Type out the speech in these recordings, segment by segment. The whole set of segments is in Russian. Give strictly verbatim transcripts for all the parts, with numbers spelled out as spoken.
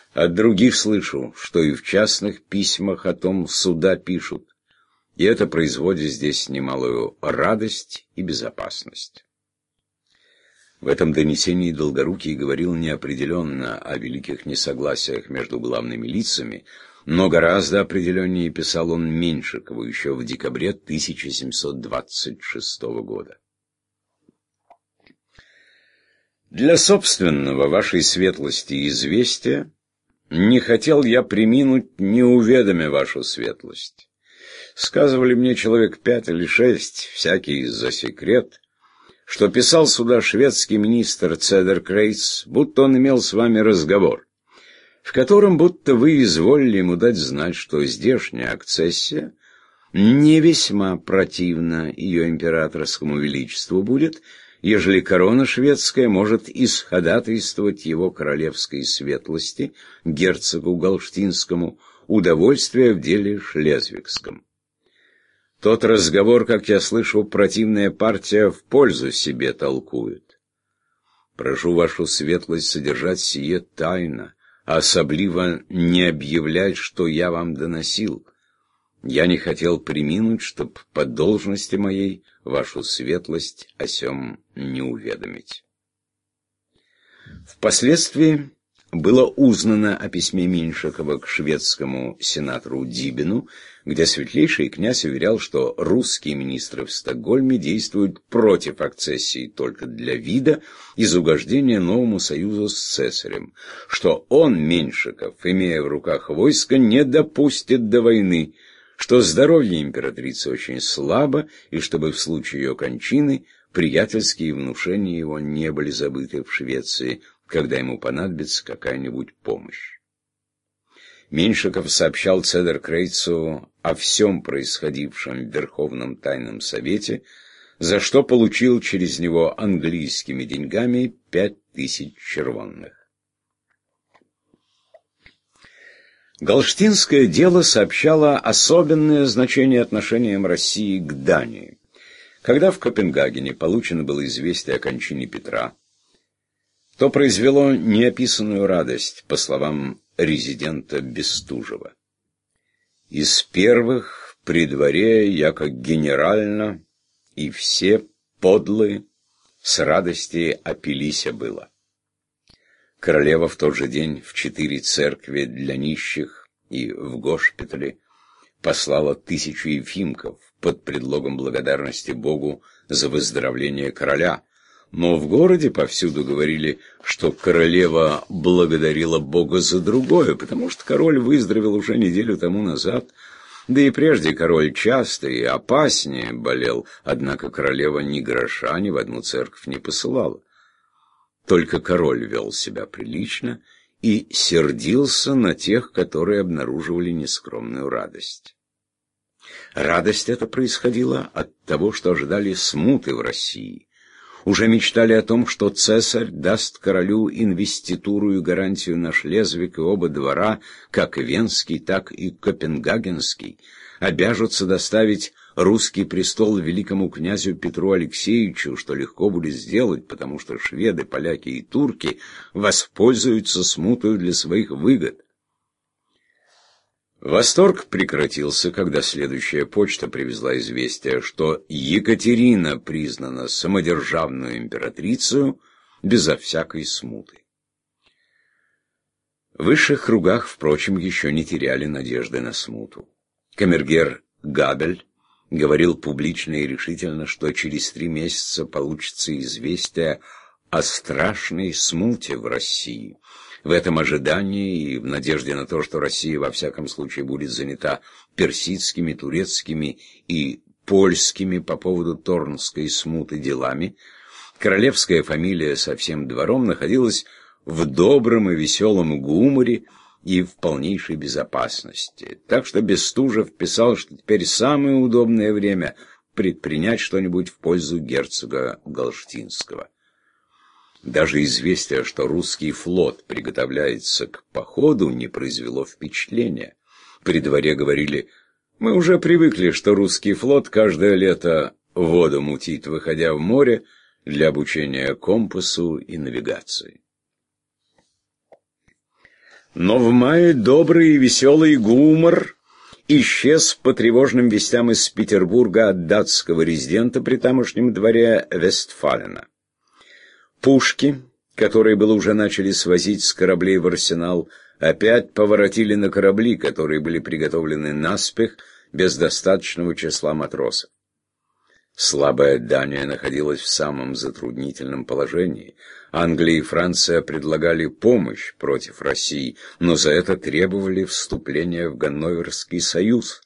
От других слышу, что и в частных письмах о том суда пишут, и это производит здесь немалую радость и безопасность. В этом донесении Долгорукий говорил неопределенно о великих несогласиях между главными лицами, но гораздо определеннее писал он Меньшикову еще в декабре тысяча семьсот двадцать шестого года. Для собственного вашей светлости известия не хотел я преминуть, не уведомя вашу светлость. Сказывали мне человек пять или шесть, всякий за секрет, что писал сюда шведский министр Цедеркрейц, будто он имел с вами разговор, в котором будто вы изволили ему дать знать, что здешняя акцессия не весьма противна ее императорскому величеству будет, ежели корона шведская может исходатайствовать его королевской светлости, герцогу Галштинскому, удовольствие в деле шлезвигском. Тот разговор, как я слышу, противная партия в пользу себе толкует. Прошу вашу светлость содержать сие тайно, а особливо не объявлять, что я вам доносил. Я не хотел преминуть, чтоб по должности моей вашу светлость о сем не уведомить. Впоследствии было узнано о письме Меньшикова к шведскому сенатору Дибину, где светлейший князь уверял, что русские министры в Стокгольме действуют против акцессии только для вида, из угождения новому союзу с цесарем, что он, Меньшиков, имея в руках войско, не допустит до войны, что здоровье императрицы очень слабо, и чтобы в случае ее кончины приятельские внушения его не были забыты в Швеции, когда ему понадобится какая-нибудь помощь. Меньшиков сообщал Цедеркрейцу о всем происходившем в Верховном Тайном Совете, за что получил через него английскими деньгами пять тысяч червонных. Галштинское дело сообщало особенное значение отношениям России к Дании. Когда в Копенгагене получено было известие о кончине Петра, то произвело неописанную радость, по словам резидента Бестужева. Из первых при дворе, яко генерально, и все подлые с радости опилися было. Королева в тот же день в четыре церкви для нищих и в госпитале послала тысячу ефимков под предлогом благодарности Богу за выздоровление короля, но в городе повсюду говорили, что королева благодарила Бога за другое, потому что король выздоровел уже неделю тому назад, да и прежде король часто и опаснее болел, однако королева ни гроша ни в одну церковь не посылала. Только король вел себя прилично и сердился на тех, которые обнаруживали нескромную радость. Радость эта происходила от того, что ожидали смуты в России. Уже мечтали о том, что цесарь даст королю инвеституру и гарантию на Шлезвиг и оба двора, как Венский, так и Копенгагенский, обяжутся доставить русский престол великому князю Петру Алексеевичу, что легко будет сделать, потому что шведы, поляки и турки воспользуются смутой для своих выгод. Восторг прекратился, когда следующая почта привезла известие, что Екатерина признана самодержавную императрицей безо всякой смуты. В высших кругах, впрочем, еще не теряли надежды на смуту. Камергер Габель говорил публично и решительно, что через три месяца получится известие о страшной смуте в России. В этом ожидании и в надежде на то, что Россия во всяком случае будет занята персидскими, турецкими и польскими по поводу Торнской смуты делами, королевская фамилия со всем двором находилась в добром и веселом гуморе и в полнейшей безопасности. Так что Бестужев писал, что теперь самое удобное время предпринять что-нибудь в пользу герцога Галштинского. Даже известие, что русский флот приготовляется к походу, не произвело впечатления. При дворе говорили: мы уже привыкли, что русский флот каждое лето воду мутит, выходя в море для обучения компасу и навигации. Но в мае добрый и веселый гумор исчез по тревожным вестям из Петербурга от датского резидента при тамошнем дворе Вестфалена. Пушки, которые было уже начали свозить с кораблей в арсенал, опять поворотили на корабли, которые были приготовлены наспех, без достаточного числа матросов. Слабая Дания находилась в самом затруднительном положении. Англия и Франция предлагали помощь против России, но за это требовали вступления в Ганноверский союз.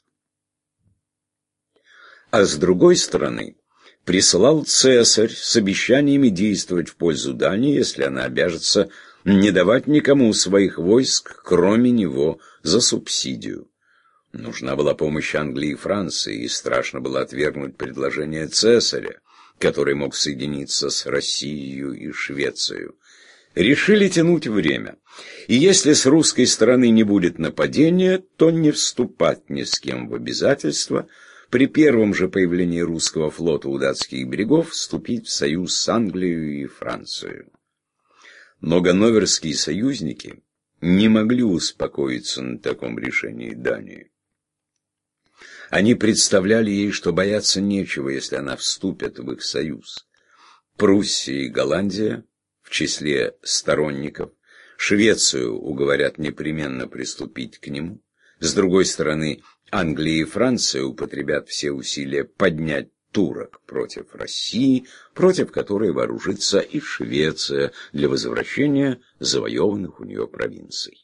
А с другой стороны, присылал Цесарь с обещаниями действовать в пользу Дании, если она обяжется не давать никому своих войск, кроме него, за субсидию. Нужна была помощь Англии и Франции, и страшно было отвергнуть предложение Цесаря, который мог соединиться с Россией и Швецией. Решили тянуть время, и если с русской стороны не будет нападения, то не вступать ни с кем в обязательства, при первом же появлении русского флота у датских берегов вступить в союз с Англией и Францией. Но ганноверские союзники не могли успокоиться на таком решении Дании. Они представляли ей, что бояться нечего, если она вступит в их союз. Пруссия и Голландия в числе сторонников, Швецию уговорят непременно приступить к нему. С другой стороны, Англия и Франция употребят все усилия поднять турок против России, против которой вооружится и Швеция для возвращения завоеванных у нее провинций.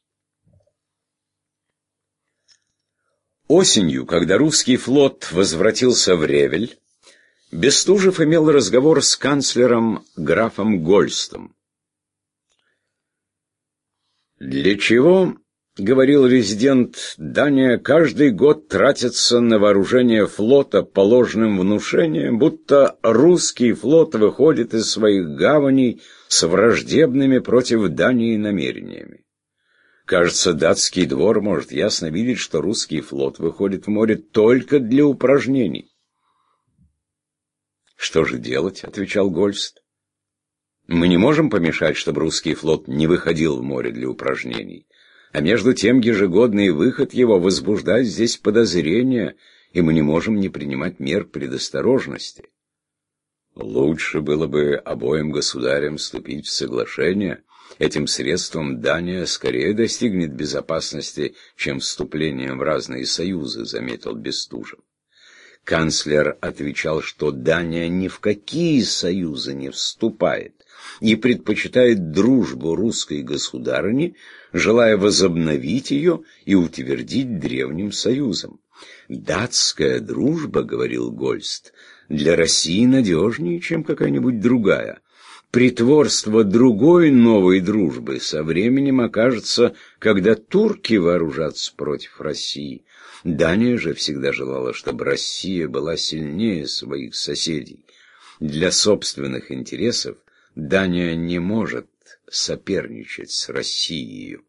Осенью, когда русский флот возвратился в Ревель, Бестужев имел разговор с канцлером графом Гольстом. «Для чего, — говорил резидент, — Дания каждый год тратится на вооружение флота по ложным внушениям, будто русский флот выходит из своих гаваней с враждебными против Дании намерениями? Кажется, датский двор может ясно видеть, что русский флот выходит в море только для упражнений». «Что же делать?» — отвечал Гольст. «Мы не можем помешать, чтобы русский флот не выходил в море для упражнений. А между тем ежегодный выход его возбуждает здесь подозрения, и мы не можем не принимать мер предосторожности. Лучше было бы обоим государям вступить в соглашение. Этим средством Дания скорее достигнет безопасности, чем вступлением в разные союзы», — заметил Бестужев. Канцлер отвечал, что Дания ни в какие союзы не вступает и предпочитает дружбу русской государыни, желая возобновить ее и утвердить древним союзом. «Датская дружба, — говорил Гольст, — для России надежнее, чем какая-нибудь другая. Притворство другой новой дружбы со временем окажется, когда турки вооружатся против России. Дания же всегда желала, чтобы Россия была сильнее своих соседей. Для собственных интересов Дания не может соперничать с Россией».